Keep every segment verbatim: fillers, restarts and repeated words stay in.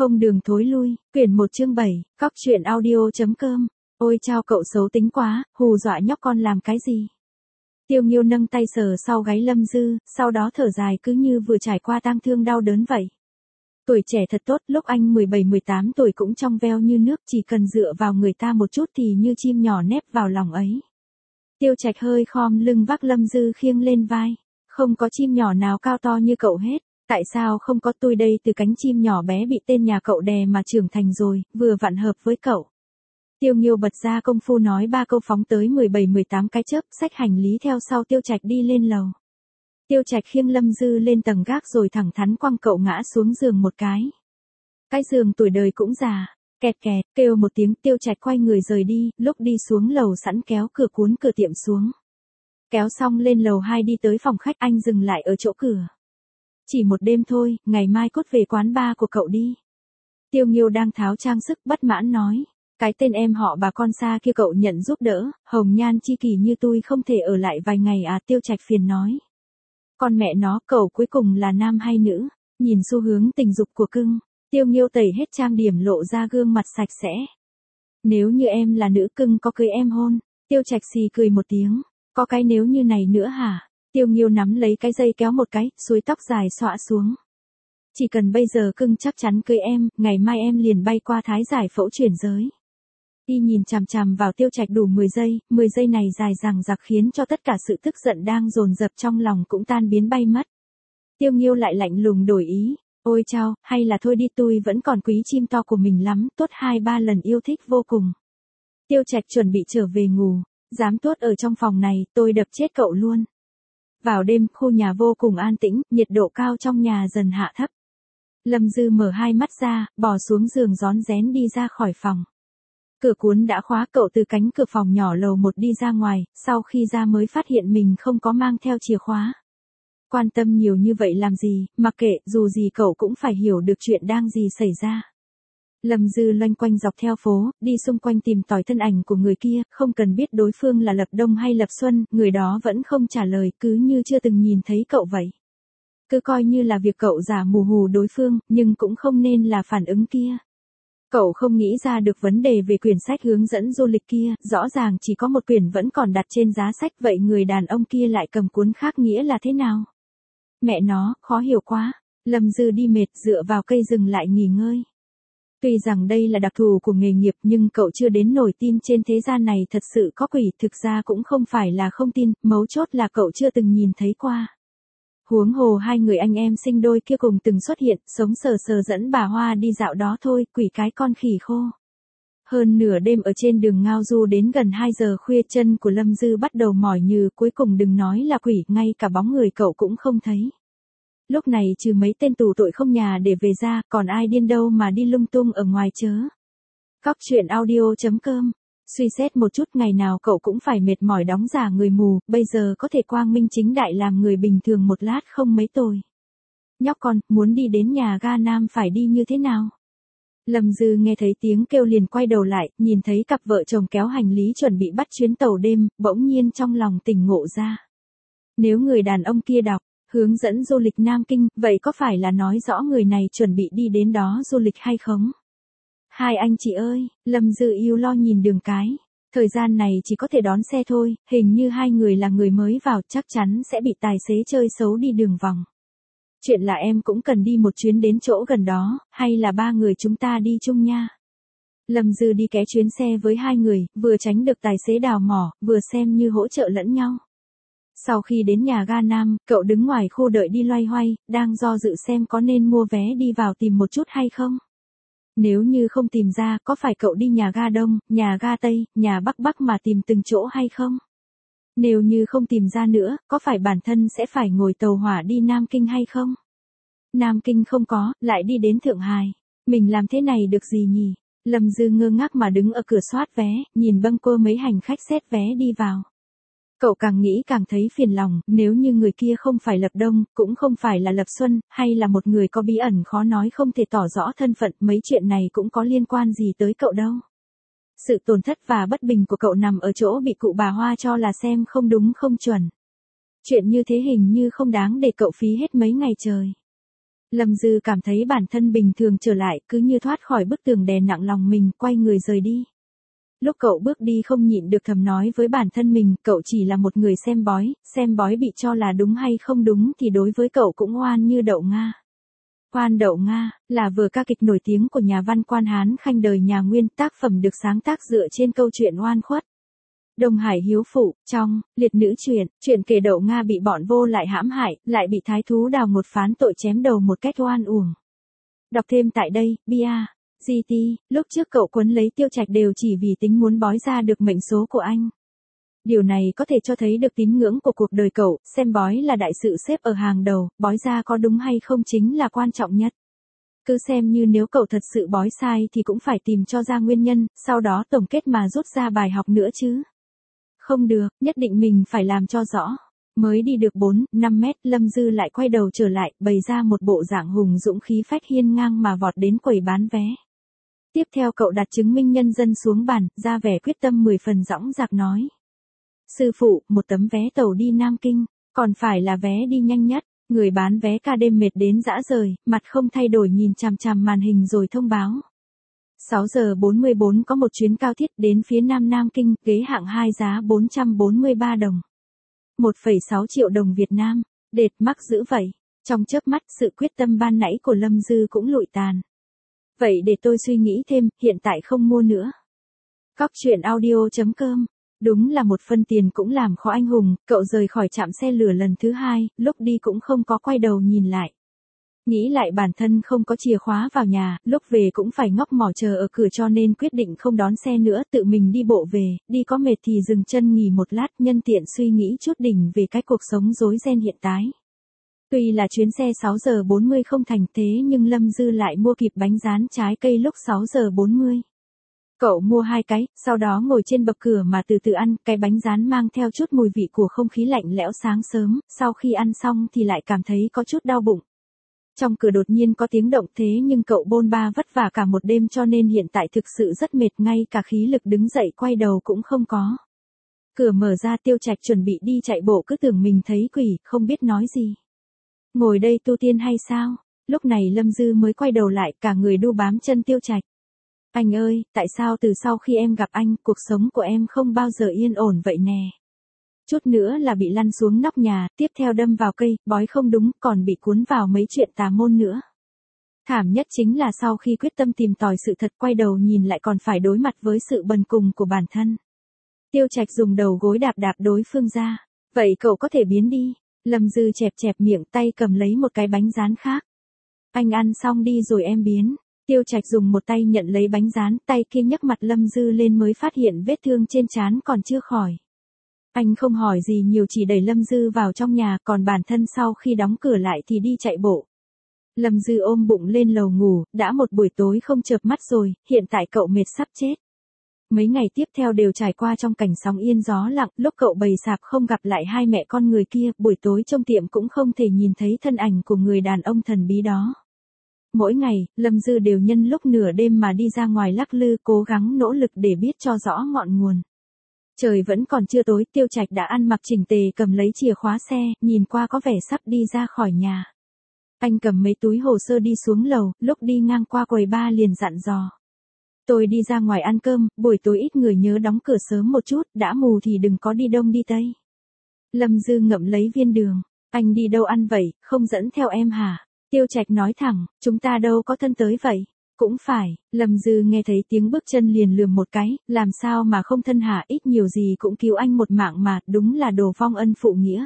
Không đường thối lui, quyển một chương bảy, cóc truyện audio.com. Ôi chao cậu xấu tính quá, hù dọa nhóc con làm cái gì? Tiêu Nghiêu nâng tay sờ sau gáy Lâm Dư, sau đó thở dài cứ như vừa trải qua tang thương đau đớn vậy. Tuổi trẻ thật tốt, lúc anh mười bảy mười tám tuổi cũng trong veo như nước, chỉ cần dựa vào người ta một chút thì như chim nhỏ nép vào lòng ấy. Tiêu Trạch hơi khom lưng vác Lâm Dư khiêng lên vai. Không có chim nhỏ nào cao to như cậu hết. Tại sao không có, tôi đây từ cánh chim nhỏ bé bị tên nhà cậu đè mà trưởng thành rồi, vừa vặn hợp với cậu. Tiêu Nghiêu bật ra công phu nói ba câu phóng tới mười bảy mười tám cái chớp, xách hành lý theo sau Tiêu Trạch đi lên lầu. Tiêu Trạch khiêng Lâm Dư lên tầng gác rồi thẳng thắn quăng cậu ngã xuống giường một cái. Cái giường tuổi đời cũng già, kẹt kẹt, kêu một tiếng Tiêu Trạch quay người rời đi, lúc đi xuống lầu sẵn kéo cửa cuốn cửa tiệm xuống. Kéo xong lên lầu hai đi tới phòng khách, anh dừng lại ở chỗ cửa. Chỉ một đêm thôi, ngày mai cốt về quán bar của cậu đi. Tiêu Nghiêu đang tháo trang sức bất mãn nói. Cái tên em họ bà con xa kia cậu nhận giúp đỡ, hồng nhan chi kỷ như tôi không thể ở lại vài ngày à? Tiêu Trạch phiền nói. Con mẹ nó, cậu cuối cùng là nam hay nữ? Nhìn xu hướng tình dục của cưng, Tiêu Nghiêu tẩy hết trang điểm lộ ra gương mặt sạch sẽ. Nếu như em là nữ cưng có cưới em hôn? Tiêu Trạch xì cười một tiếng. Có cái nếu như này nữa hả? Tiêu Nghiêu nắm lấy cái dây kéo một cái, suối tóc dài xõa xuống. Chỉ cần bây giờ cưng chắc chắn cưới em, ngày mai em liền bay qua Thái giải phẫu chuyển giới. Y nhìn chằm chằm vào Tiêu Trạch đủ mười giây, mười giây này dài dằng dặc khiến cho tất cả sự tức giận đang dồn dập trong lòng cũng tan biến bay mất. Tiêu Nghiêu lại lạnh lùng đổi ý, ôi chao, hay là thôi đi, tôi vẫn còn quý chim to của mình lắm, tốt hai ba lần yêu thích vô cùng. Tiêu Trạch chuẩn bị trở về ngủ, dám tuốt ở trong phòng này, tôi đập chết cậu luôn. Vào đêm, khu nhà vô cùng an tĩnh, nhiệt độ cao trong nhà dần hạ thấp. Lâm Dư mở hai mắt ra, bò xuống giường rón rén đi ra khỏi phòng. Cửa cuốn đã khóa, cậu từ cánh cửa phòng nhỏ lầu một đi ra ngoài, sau khi ra mới phát hiện mình không có mang theo chìa khóa. Quan tâm nhiều như vậy làm gì, mặc kệ, dù gì cậu cũng phải hiểu được chuyện đang gì xảy ra. Lâm Dư loanh quanh dọc theo phố, đi xung quanh tìm tòi thân ảnh của người kia, không cần biết đối phương là Lập Đông hay Lập Xuân, người đó vẫn không trả lời, cứ như chưa từng nhìn thấy cậu vậy. Cứ coi như là việc cậu giả mù hù đối phương, nhưng cũng không nên là phản ứng kia. Cậu không nghĩ ra được vấn đề về quyển sách hướng dẫn du lịch kia, rõ ràng chỉ có một quyển vẫn còn đặt trên giá sách, vậy người đàn ông kia lại cầm cuốn khác nghĩa là thế nào? Mẹ nó, khó hiểu quá. Lâm Dư đi mệt, dựa vào cây dừng lại nghỉ ngơi. Tuy rằng đây là đặc thù của nghề nghiệp nhưng cậu chưa đến nổi tin trên thế gian này thật sự có quỷ, thực ra cũng không phải là không tin, mấu chốt là cậu chưa từng nhìn thấy qua. Huống hồ hai người anh em sinh đôi kia cùng từng xuất hiện, sống sờ sờ dẫn bà Hoa đi dạo đó thôi, quỷ cái con khỉ khô. Hơn nửa đêm ở trên đường Ngao Du đến gần hai giờ khuya, chân của Lâm Dư bắt đầu mỏi nhừ, cuối cùng đừng nói là quỷ, ngay cả bóng người cậu cũng không thấy. Lúc này trừ mấy tên tù tội không nhà để về ra, còn ai điên đâu mà đi lung tung ở ngoài chớ. Cóc truyện audio.com. Suy xét một chút, ngày nào cậu cũng phải mệt mỏi đóng giả người mù, bây giờ có thể quang minh chính đại làm người bình thường một lát không mấy tồi. Nhóc con, muốn đi đến nhà ga Nam phải đi như thế nào? Lâm Dư nghe thấy tiếng kêu liền quay đầu lại, nhìn thấy cặp vợ chồng kéo hành lý chuẩn bị bắt chuyến tàu đêm, bỗng nhiên trong lòng tỉnh ngộ ra. Nếu người đàn ông kia đọc hướng dẫn du lịch Nam Kinh, vậy có phải là nói rõ người này chuẩn bị đi đến đó du lịch hay không? Hai anh chị ơi, Lâm Dư yêu lo nhìn đường cái. Thời gian này chỉ có thể đón xe thôi, hình như hai người là người mới vào, chắc chắn sẽ bị tài xế chơi xấu đi đường vòng. Chuyện là em cũng cần đi một chuyến đến chỗ gần đó, hay là ba người chúng ta đi chung nha? Lâm Dư đi ké chuyến xe với hai người, vừa tránh được tài xế đào mỏ, vừa xem như hỗ trợ lẫn nhau. Sau khi đến nhà ga Nam, cậu đứng ngoài khu đợi đi loay hoay, đang do dự xem có nên mua vé đi vào tìm một chút hay không. Nếu như không tìm ra, có phải cậu đi nhà ga Đông, nhà ga Tây, nhà Bắc Bắc mà tìm từng chỗ hay không? Nếu như không tìm ra nữa, có phải bản thân sẽ phải ngồi tàu hỏa đi Nam Kinh hay không? Nam Kinh không có, lại đi đến Thượng Hải. Mình làm thế này được gì nhỉ? Lâm Dư ngơ ngác mà đứng ở cửa soát vé, nhìn bâng quơ mấy hành khách xét vé đi vào. Cậu càng nghĩ càng thấy phiền lòng, nếu như người kia không phải Lập Đông, cũng không phải là Lập Xuân, hay là một người có bí ẩn khó nói không thể tỏ rõ thân phận, mấy chuyện này cũng có liên quan gì tới cậu đâu. Sự tổn thất và bất bình của cậu nằm ở chỗ bị cụ bà Hoa cho là xem không đúng không chuẩn. Chuyện như thế hình như không đáng để cậu phí hết mấy ngày trời. Lâm Dư cảm thấy bản thân bình thường trở lại, cứ như thoát khỏi bức tường đè nặng lòng mình, quay người rời đi. Lúc cậu bước đi không nhịn được thầm nói với bản thân mình, cậu chỉ là một người xem bói, xem bói bị cho là đúng hay không đúng thì đối với cậu cũng oan như đậu Nga. Oan đậu Nga, là vở ca kịch nổi tiếng của nhà văn Quan Hán Khanh đời nhà Nguyên, tác phẩm được sáng tác dựa trên câu chuyện oan khuất. Đông Hải hiếu phụ, trong Liệt nữ truyện, chuyện kể đậu Nga bị bọn vô lại hãm hại, lại bị thái thú đào một phán tội chém đầu một cách oan uổng. Đọc thêm tại đây, bia. giê tê, lúc trước cậu quấn lấy Tiêu Trạch đều chỉ vì tính muốn bói ra được mệnh số của anh. Điều này có thể cho thấy được tín ngưỡng của cuộc đời cậu, xem bói là đại sự xếp ở hàng đầu, bói ra có đúng hay không chính là quan trọng nhất. Cứ xem như nếu cậu thật sự bói sai thì cũng phải tìm cho ra nguyên nhân, sau đó tổng kết mà rút ra bài học nữa chứ. Không được, nhất định mình phải làm cho rõ. Mới đi được bốn, năm mét, Lâm Dư lại quay đầu trở lại, bày ra một bộ dạng hùng dũng khí phách hiên ngang mà vọt đến quầy bán vé. Tiếp theo cậu đặt chứng minh nhân dân xuống bàn, ra vẻ quyết tâm mười phần dõng dạc nói. Sư phụ, một tấm vé tàu đi Nam Kinh, còn phải là vé đi nhanh nhất. Người bán vé ca đêm mệt đến dã rời, mặt không thay đổi nhìn chằm chằm màn hình rồi thông báo. sáu giờ bốn mươi bốn có một chuyến cao thiết đến phía Nam Nam Kinh, ghế hạng hai giá bốn trăm bốn mươi ba đồng. một phẩy sáu triệu đồng Việt Nam, đệt mắc dữ vậy. Trong chớp mắt sự quyết tâm ban nãy của Lâm Dư cũng lụi tàn. Vậy để tôi suy nghĩ thêm, hiện tại không mua nữa. Cóc truyện audio chấm com. Đúng là một phân tiền cũng làm khó anh hùng, cậu rời khỏi trạm xe lửa lần thứ hai, lúc đi cũng không có quay đầu nhìn lại. Nghĩ lại bản thân không có chìa khóa vào nhà, lúc về cũng phải ngóc mỏ chờ ở cửa cho nên quyết định không đón xe nữa, tự mình đi bộ về, đi có mệt thì dừng chân nghỉ một lát, nhân tiện suy nghĩ chút đỉnh về cái cuộc sống rối ren hiện tại. Tuy là chuyến xe sáu giờ bốn mươi không thành thế nhưng Lâm Dư lại mua kịp bánh rán trái cây lúc sáu giờ bốn mươi. Cậu mua hai cái, sau đó ngồi trên bậc cửa mà từ từ ăn, cái bánh rán mang theo chút mùi vị của không khí lạnh lẽo sáng sớm, sau khi ăn xong thì lại cảm thấy có chút đau bụng. Trong cửa đột nhiên có tiếng động thế nhưng cậu bôn ba vất vả cả một đêm cho nên hiện tại thực sự rất mệt, ngay cả khí lực đứng dậy quay đầu cũng không có. Cửa mở ra, Tiêu Trạch chuẩn bị đi chạy bộ cứ tưởng mình thấy quỷ, không biết nói gì. Ngồi đây tu tiên hay sao? Lúc này Lâm Dư mới quay đầu lại, cả người đu bám chân Tiêu Trạch. Anh ơi, tại sao từ sau khi em gặp anh, cuộc sống của em không bao giờ yên ổn vậy nè? Chút nữa là bị lăn xuống nóc nhà, tiếp theo đâm vào cây, bói không đúng, còn bị cuốn vào mấy chuyện tà môn nữa. Thảm nhất chính là sau khi quyết tâm tìm tòi sự thật quay đầu nhìn lại còn phải đối mặt với sự bần cùng của bản thân. Tiêu Trạch dùng đầu gối đạp đạp đối phương ra. Vậy cậu có thể biến đi. Lâm Dư chẹp chẹp miệng, tay cầm lấy một cái bánh rán khác. Anh ăn xong đi rồi em biến. Tiêu Trạch dùng một tay nhận lấy bánh rán, tay kia nhấc mặt Lâm Dư lên mới phát hiện vết thương trên trán còn chưa khỏi. Anh không hỏi gì nhiều, chỉ đẩy Lâm Dư vào trong nhà, còn bản thân sau khi đóng cửa lại thì đi chạy bộ. Lâm Dư ôm bụng lên lầu ngủ, đã một buổi tối không chợp mắt rồi, hiện tại cậu mệt sắp chết. Mấy ngày tiếp theo đều trải qua trong cảnh sóng yên gió lặng, lúc cậu bày sạp không gặp lại hai mẹ con người kia, buổi tối trong tiệm cũng không thể nhìn thấy thân ảnh của người đàn ông thần bí đó. Mỗi ngày, Lâm Dư đều nhân lúc nửa đêm mà đi ra ngoài lắc lư, cố gắng nỗ lực để biết cho rõ ngọn nguồn. Trời vẫn còn chưa tối, Tiêu Trạch đã ăn mặc chỉnh tề, cầm lấy chìa khóa xe, nhìn qua có vẻ sắp đi ra khỏi nhà. Anh cầm mấy túi hồ sơ đi xuống lầu, lúc đi ngang qua quầy bar liền dặn dò. Tôi đi ra ngoài ăn cơm, buổi tối ít người nhớ đóng cửa sớm một chút, đã mù thì đừng có đi đông đi tây. Lâm Dư ngậm lấy viên đường. Anh đi đâu ăn vậy, không dẫn theo em hả? Tiêu Trạch nói thẳng, chúng ta đâu có thân tới vậy. Cũng phải, Lâm Dư nghe thấy tiếng bước chân liền lườm một cái, làm sao mà không thân hả, ít nhiều gì cũng cứu anh một mạng mà, đúng là đồ vong ân phụ nghĩa.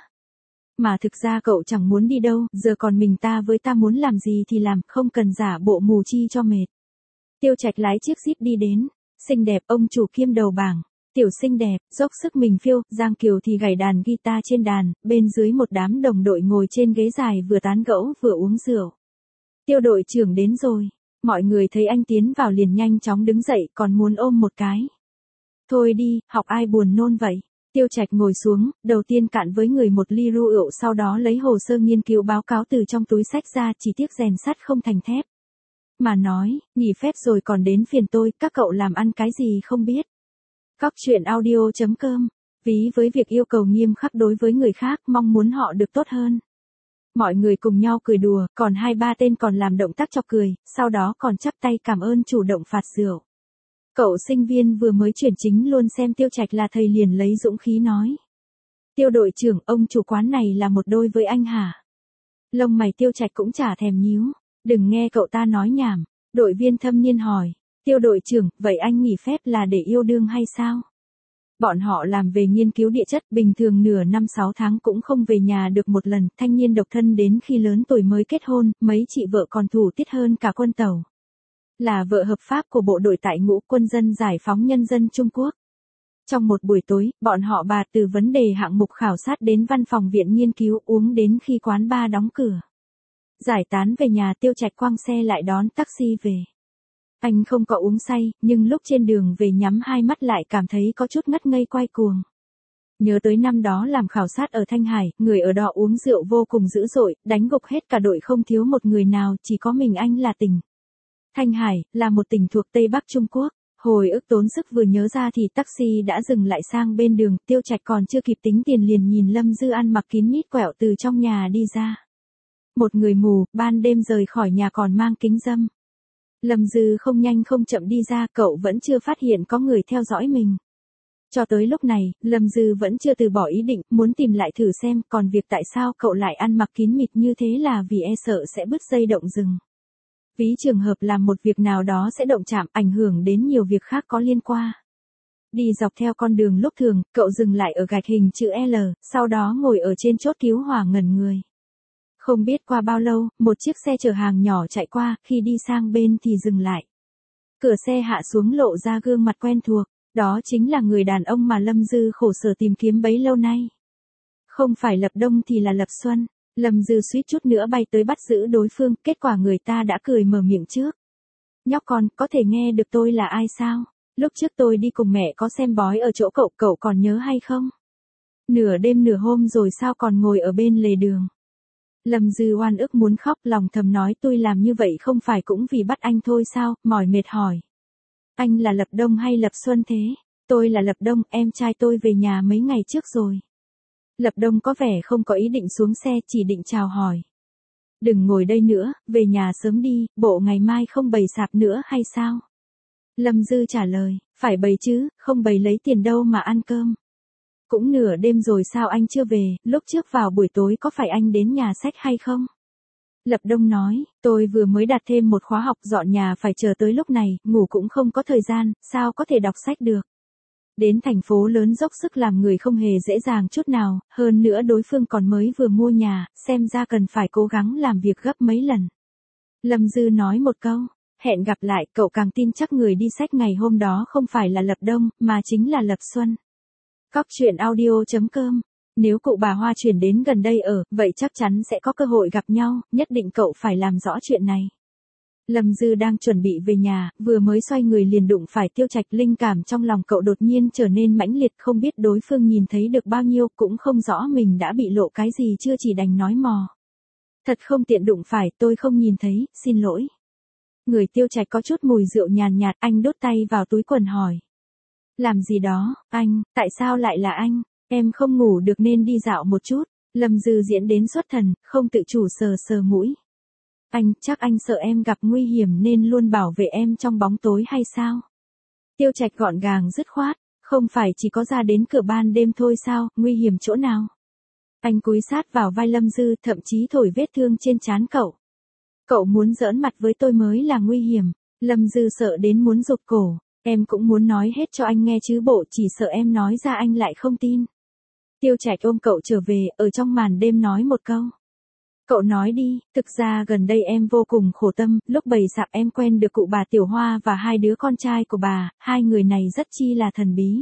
Mà thực ra cậu chẳng muốn đi đâu, giờ còn mình ta với ta muốn làm gì thì làm, không cần giả bộ mù chi cho mệt. Tiêu Trạch lái chiếc Jeep đi đến, xinh đẹp, ông chủ kiêm đầu bảng, tiểu xinh đẹp, dốc sức mình phiêu, Giang Kiều thì gảy đàn guitar trên đàn, bên dưới một đám đồng đội ngồi trên ghế dài vừa tán gẫu vừa uống rượu. Tiêu đội trưởng đến rồi. Mọi người thấy anh tiến vào liền nhanh chóng đứng dậy, còn muốn ôm một cái. Thôi đi, học ai buồn nôn vậy. Tiêu Trạch ngồi xuống, đầu tiên cạn với người một ly rượu, sau đó lấy hồ sơ nghiên cứu báo cáo từ trong túi xách ra, chỉ tiếc rèn sắt không thành thép. Mà nói, nghỉ phép rồi còn đến phiền tôi, các cậu làm ăn cái gì không biết. Cóc truyện audio chấm com, ví với việc yêu cầu nghiêm khắc đối với người khác, mong muốn họ được tốt hơn. Mọi người cùng nhau cười đùa, còn hai ba tên còn làm động tác chọc cười, sau đó còn chắp tay cảm ơn chủ động phạt rượu. Cậu sinh viên vừa mới chuyển chính luôn xem Tiêu Trạch là thầy liền lấy dũng khí nói. Tiêu đội trưởng, ông chủ quán này là một đôi với anh hả? Lông mày Tiêu Trạch cũng chả thèm nhíu. Đừng nghe cậu ta nói nhảm. Đội viên thâm niên hỏi. Tiêu đội trưởng, vậy anh nghỉ phép là để yêu đương hay sao? Bọn họ làm về nghiên cứu địa chất, bình thường nửa năm sáu tháng cũng không về nhà được một lần, thanh niên độc thân đến khi lớn tuổi mới kết hôn, mấy chị vợ còn thủ tiết hơn cả quân tàu. Là vợ hợp pháp của bộ đội tại ngũ quân dân giải phóng nhân dân Trung Quốc. Trong một buổi tối, bọn họ bà từ vấn đề hạng mục khảo sát đến văn phòng viện nghiên cứu uống đến khi quán bar đóng cửa. Giải tán về nhà Tiêu Trạch quăng xe lại đón taxi về. Anh không có uống say, nhưng lúc trên đường về nhắm hai mắt lại cảm thấy có chút ngất ngây quay cuồng. Nhớ tới năm đó làm khảo sát ở Thanh Hải, người ở đó uống rượu vô cùng dữ dội, đánh gục hết cả đội không thiếu một người nào, chỉ có mình anh là tỉnh. Thanh Hải, là một tỉnh thuộc Tây Bắc Trung Quốc. Hồi ức tốn sức vừa nhớ ra thì taxi đã dừng lại sang bên đường, Tiêu Trạch còn chưa kịp tính tiền liền nhìn Lâm Dư ăn mặc kín mít quẹo từ trong nhà đi ra. Một người mù, ban đêm rời khỏi nhà còn mang kính râm. Lâm Dư không nhanh không chậm đi ra, cậu vẫn chưa phát hiện có người theo dõi mình. Cho tới lúc này, Lâm Dư vẫn chưa từ bỏ ý định, muốn tìm lại thử xem, còn việc tại sao cậu lại ăn mặc kín mịt như thế là vì e sợ sẽ bứt dây động rừng. Ví trường hợp làm một việc nào đó sẽ động chạm, ảnh hưởng đến nhiều việc khác có liên quan. Đi dọc theo con đường lúc thường, cậu dừng lại ở gạch hình chữ L, sau đó ngồi ở trên chốt cứu hỏa ngẩn người. Không biết qua bao lâu, một chiếc xe chở hàng nhỏ chạy qua, khi đi sang bên thì dừng lại. Cửa xe hạ xuống lộ ra gương mặt quen thuộc, đó chính là người đàn ông mà Lâm Dư khổ sở tìm kiếm bấy lâu nay. Không phải Lập Đông thì là Lập Xuân. Lâm Dư suýt chút nữa bay tới bắt giữ đối phương, kết quả người ta đã cười mở miệng trước. Nhóc con, có thể nghe được tôi là ai sao? Lúc trước tôi đi cùng mẹ có xem bói ở chỗ cậu, cậu còn nhớ hay không? Nửa đêm nửa hôm rồi sao còn ngồi ở bên lề đường? Lâm Dư oan ức muốn khóc, lòng thầm nói tôi làm như vậy không phải cũng vì bắt anh thôi sao, mỏi mệt hỏi. Anh là Lập Đông hay Lập Xuân thế? Tôi là Lập Đông, em trai tôi về nhà mấy ngày trước rồi. Lập Đông có vẻ không có ý định xuống xe, chỉ định chào hỏi. Đừng ngồi đây nữa, về nhà sớm đi, bộ ngày mai không bày sạp nữa hay sao? Lâm Dư trả lời, phải bày chứ, không bày lấy tiền đâu mà ăn cơm. Cũng nửa đêm rồi sao anh chưa về, lúc trước vào buổi tối có phải anh đến nhà sách hay không? Lập Đông nói, tôi vừa mới đặt thêm một khóa học dọn nhà phải chờ tới lúc này, ngủ cũng không có thời gian, sao có thể đọc sách được. Đến thành phố lớn dốc sức làm người không hề dễ dàng chút nào, hơn nữa đối phương còn mới vừa mua nhà, xem ra cần phải cố gắng làm việc gấp mấy lần. Lâm Dư nói một câu, hẹn gặp lại, cậu càng tin chắc người đi sách ngày hôm đó không phải là Lập Đông, mà chính là Lập Xuân. Cóc truyện audio chấm com. Nếu cụ bà Hoa chuyển đến gần đây ở, vậy chắc chắn sẽ có cơ hội gặp nhau, nhất định cậu phải làm rõ chuyện này. Lâm Dư đang chuẩn bị về nhà, vừa mới xoay người liền đụng phải Tiêu Trạch, linh cảm trong lòng cậu đột nhiên trở nên mãnh liệt, không biết đối phương nhìn thấy được bao nhiêu, cũng không rõ mình đã bị lộ cái gì, chưa chỉ đành nói mò. Thật không tiện đụng phải, tôi không nhìn thấy, xin lỗi. Người Tiêu Trạch có chút mùi rượu nhàn nhạt, anh đút tay vào túi quần hỏi. Làm gì đó, anh, tại sao lại là anh, em không ngủ được nên đi dạo một chút. Lâm Dư diễn đến xuất thần, không tự chủ sờ sờ mũi. Anh, chắc anh sợ em gặp nguy hiểm nên luôn bảo vệ em trong bóng tối hay sao? Tiêu Trạch gọn gàng dứt khoát, không phải chỉ có ra đến cửa ban đêm thôi sao, nguy hiểm chỗ nào? Anh cúi sát vào vai Lâm Dư, thậm chí thổi vết thương trên trán cậu. Cậu muốn giỡn mặt với tôi mới là nguy hiểm. Lâm Dư sợ đến muốn rụt cổ, em cũng muốn nói hết cho anh nghe chứ bộ, chỉ sợ em nói ra anh lại không tin. Tiêu Trạch ôm cậu trở về, ở trong màn đêm nói một câu. Cậu nói đi, thực ra gần đây em vô cùng khổ tâm, lúc bày sạp em quen được cụ bà Tiểu Hoa và hai đứa con trai của bà, hai người này rất chi là thần bí.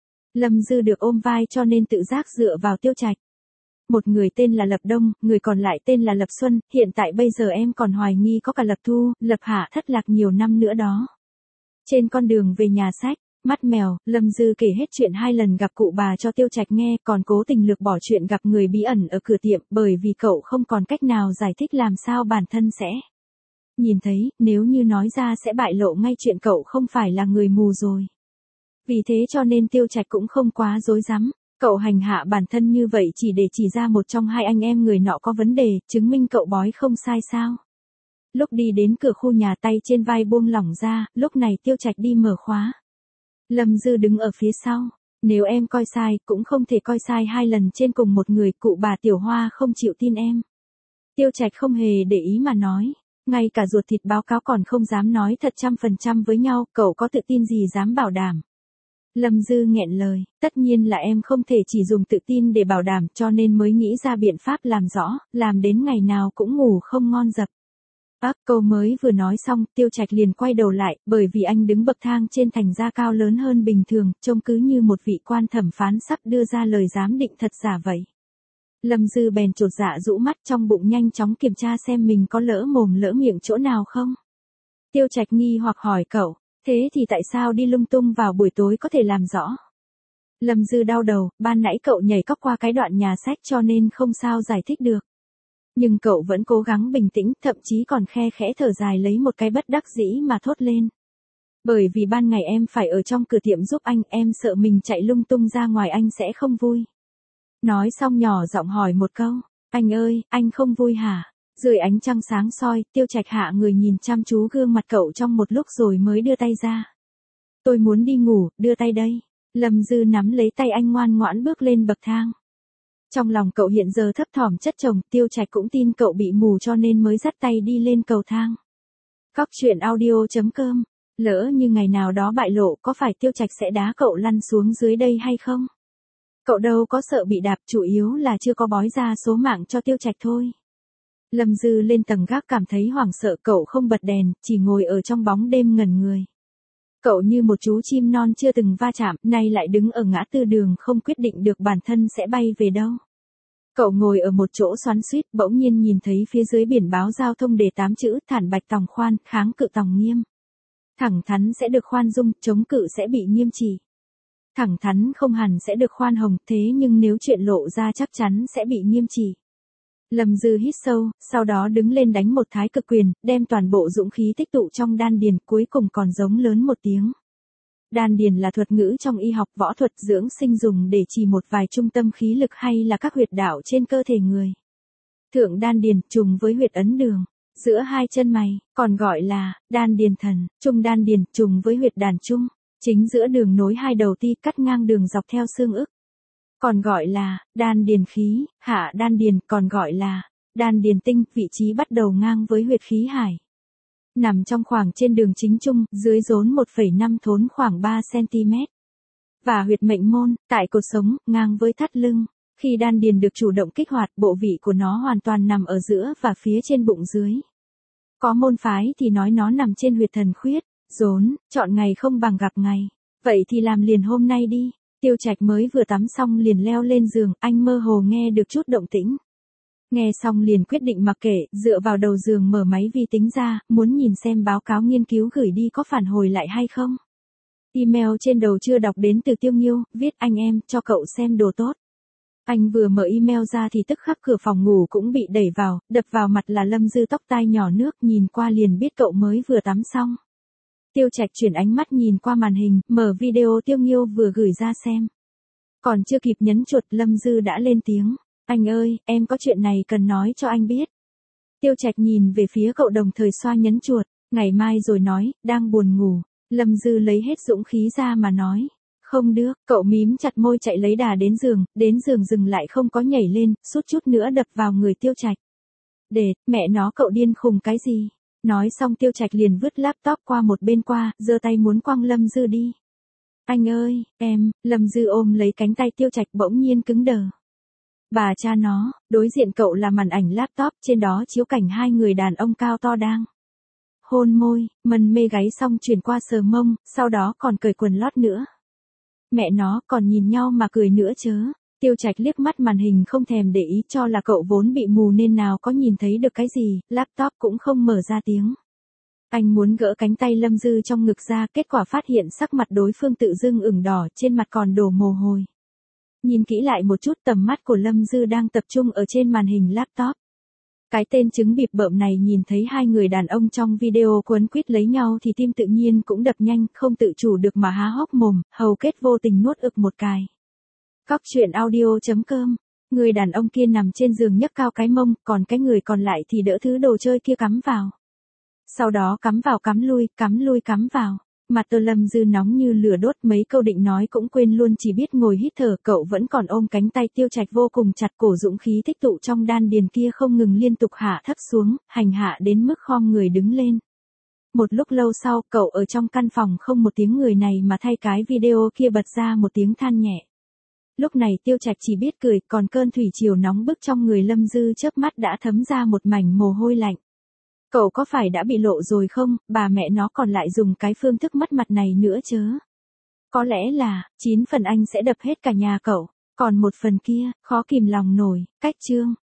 Lâm Dư được ôm vai cho nên tự giác dựa vào Tiêu Trạch. Một người tên là Lập Đông, người còn lại tên là Lập Xuân, hiện tại bây giờ em còn hoài nghi có cả Lập Thu, Lập Hạ thất lạc nhiều năm nữa đó. Trên con đường về nhà sách, mắt mèo, Lâm Dư kể hết chuyện hai lần gặp cụ bà cho Tiêu Trạch nghe, còn cố tình lược bỏ chuyện gặp người bí ẩn ở cửa tiệm, bởi vì cậu không còn cách nào giải thích làm sao bản thân sẽ nhìn thấy, nếu như nói ra sẽ bại lộ ngay chuyện cậu không phải là người mù rồi. Vì thế cho nên Tiêu Trạch cũng không quá dối rắm. Cậu hành hạ bản thân như vậy chỉ để chỉ ra một trong hai anh em người nọ có vấn đề, chứng minh cậu bói không sai sao. Lúc đi đến cửa khu nhà tay trên vai buông lỏng ra, lúc này Tiêu Trạch đi mở khóa. Lâm Dư đứng ở phía sau. Nếu em coi sai, cũng không thể coi sai hai lần trên cùng một người, cụ bà Tiểu Hoa không chịu tin em. Tiêu Trạch không hề để ý mà nói. Ngay cả ruột thịt báo cáo còn không dám nói thật trăm phần trăm với nhau, cậu có tự tin gì dám bảo đảm. Lâm Dư nghẹn lời, tất nhiên là em không thể chỉ dùng tự tin để bảo đảm cho nên mới nghĩ ra biện pháp làm rõ, làm đến ngày nào cũng ngủ không ngon dập. Ác câu mới vừa nói xong, Tiêu Trạch liền quay đầu lại, bởi vì anh đứng bậc thang trên thành ra cao lớn hơn bình thường, trông cứ như một vị quan thẩm phán sắp đưa ra lời giám định thật giả vậy. Lâm Dư bèn chột dạ rũ mắt trong bụng nhanh chóng kiểm tra xem mình có lỡ mồm lỡ miệng chỗ nào không. Tiêu Trạch nghi hoặc hỏi cậu, thế thì tại sao đi lung tung vào buổi tối có thể làm rõ? Lâm Dư đau đầu, ban nãy cậu nhảy cóc qua cái đoạn nhà sách cho nên không sao giải thích được. Nhưng cậu vẫn cố gắng bình tĩnh, thậm chí còn khe khẽ thở dài lấy một cái bất đắc dĩ mà thốt lên. Bởi vì ban ngày em phải ở trong cửa tiệm giúp anh, em sợ mình chạy lung tung ra ngoài anh sẽ không vui. Nói xong nhỏ giọng hỏi một câu, anh ơi, anh không vui hả? Dưới ánh trăng sáng soi, Tiêu Trạch hạ người nhìn chăm chú gương mặt cậu trong một lúc rồi mới đưa tay ra. Tôi muốn đi ngủ, đưa tay đây. Lâm Dư nắm lấy tay anh ngoan ngoãn bước lên bậc thang. Trong lòng cậu hiện giờ thấp thỏm chất chồng, Tiêu Trạch cũng tin cậu bị mù cho nên mới dắt tay đi lên cầu thang. Cóc truyện audio chấm com, lỡ như ngày nào đó bại lộ có phải Tiêu Trạch sẽ đá cậu lăn xuống dưới đây hay không? Cậu đâu có sợ bị đạp, chủ yếu là chưa có bói ra số mạng cho Tiêu Trạch thôi. Lâm Dư lên tầng gác cảm thấy hoảng sợ, cậu không bật đèn, chỉ ngồi ở trong bóng đêm ngẩn người. Cậu như một chú chim non chưa từng va chạm, nay lại đứng ở ngã tư đường không quyết định được bản thân sẽ bay về đâu. Cậu ngồi ở một chỗ xoắn xuýt, bỗng nhiên nhìn thấy phía dưới biển báo giao thông đề tám chữ thản bạch tòng khoan, kháng cự tòng nghiêm. Thẳng thắn sẽ được khoan dung, chống cự sẽ bị nghiêm trị. Thẳng thắn không hẳn sẽ được khoan hồng, thế nhưng nếu chuyện lộ ra chắc chắn sẽ bị nghiêm trị. Lâm Dư hít sâu, sau đó đứng lên đánh một thái cực quyền, đem toàn bộ dũng khí tích tụ trong đan điền, cuối cùng còn giống lớn một tiếng. Đan điền là thuật ngữ trong y học võ thuật dưỡng sinh dùng để chỉ một vài trung tâm khí lực hay là các huyệt đạo trên cơ thể người. Thượng đan điền trùng với huyệt ấn đường, giữa hai chân mày, còn gọi là đan điền thần, trung đan điền trùng với huyệt đàn trung, chính giữa đường nối hai đầu ti cắt ngang đường dọc theo xương ức. Còn gọi là đan điền khí, hạ đan điền còn gọi là đan điền tinh, vị trí bắt đầu ngang với huyệt khí hải. Nằm trong khoảng trên đường chính trung, dưới rốn một phẩy năm thốn khoảng ba xăng-ti-mét. Và huyệt mệnh môn, tại cột sống, ngang với thắt lưng. Khi đan điền được chủ động kích hoạt, bộ vị của nó hoàn toàn nằm ở giữa và phía trên bụng dưới. Có môn phái thì nói nó nằm trên huyệt thần khuyết, rốn, chọn ngày không bằng gặp ngày. Vậy thì làm liền hôm nay đi. Tiêu Trạch mới vừa tắm xong liền leo lên giường, anh mơ hồ nghe được chút động tĩnh. Nghe xong liền quyết định mặc kệ, dựa vào đầu giường mở máy vi tính ra, muốn nhìn xem báo cáo nghiên cứu gửi đi có phản hồi lại hay không. Email trên đầu chưa đọc đến từ Tiêu Nghiêu, viết anh em, cho cậu xem đồ tốt. Anh vừa mở email ra thì tức khắc cửa phòng ngủ cũng bị đẩy vào, đập vào mặt là Lâm Dư tóc tai nhỏ nước, nhìn qua liền biết cậu mới vừa tắm xong. Tiêu Trạch chuyển ánh mắt nhìn qua màn hình, mở video Tiêu Nghiêu vừa gửi ra xem. Còn chưa kịp nhấn chuột, Lâm Dư đã lên tiếng. Anh ơi, em có chuyện này cần nói cho anh biết. Tiêu Trạch nhìn về phía cậu đồng thời xoa nhấn chuột, ngày mai rồi nói, đang buồn ngủ. Lâm Dư lấy hết dũng khí ra mà nói. Không được, cậu mím chặt môi chạy lấy đà đến giường, đến giường dừng lại không có nhảy lên, suốt chút nữa đập vào người Tiêu Trạch. Để, mẹ nó cậu điên khùng cái gì? Nói xong Tiêu Trạch liền vứt laptop qua một bên qua, giơ tay muốn quăng Lâm Dư đi. Anh ơi, em, Lâm Dư ôm lấy cánh tay Tiêu Trạch bỗng nhiên cứng đờ. Bà cha nó, đối diện cậu là màn ảnh laptop, trên đó chiếu cảnh hai người đàn ông cao to đang hôn môi, mân mê gáy xong chuyển qua sờ mông, sau đó còn cởi quần lót nữa. Mẹ nó, còn nhìn nhau mà cười nữa chớ. Tiêu Trạch liếc mắt màn hình không thèm để ý, cho là cậu vốn bị mù nên nào có nhìn thấy được cái gì, laptop cũng không mở ra tiếng. Anh muốn gỡ cánh tay Lâm Dư trong ngực ra, kết quả phát hiện sắc mặt đối phương tự dưng ửng đỏ, trên mặt còn đổ mồ hôi. Nhìn kỹ lại một chút, tầm mắt của Lâm Dư đang tập trung ở trên màn hình laptop. Cái tên trứng bịp bợm này nhìn thấy hai người đàn ông trong video quấn quýt lấy nhau thì tim tự nhiên cũng đập nhanh, không tự chủ được mà há hốc mồm, hầu kết vô tình nuốt ực một cài. Cóc truyện audio.com. Người đàn ông kia nằm trên giường nhấc cao cái mông, còn cái người còn lại thì đỡ thứ đồ chơi kia cắm vào. Sau đó cắm vào cắm lui, cắm lui cắm vào. Mặt Tô Lâm Dư nóng như lửa đốt, mấy câu định nói cũng quên luôn, chỉ biết ngồi hít thở. Cậu vẫn còn ôm cánh tay Tiêu Trạch vô cùng chặt, cổ dũng khí tích tụ trong đan điền kia không ngừng liên tục hạ thấp xuống, hành hạ đến mức khom người đứng lên. Một lúc lâu sau, cậu ở trong căn phòng không một tiếng người này mà thay cái video kia bật ra một tiếng than nhẹ. Lúc này Tiêu Trạch chỉ biết cười, còn cơn thủy triều nóng bức trong người Lâm Dư chớp mắt đã thấm ra một mảnh mồ hôi lạnh. Cậu có phải đã bị lộ rồi không, bà mẹ nó còn lại dùng cái phương thức mất mặt này nữa chớ. Có lẽ là, chín phần anh sẽ đập hết cả nhà cậu, còn một phần kia, khó kìm lòng nổi, cách chương.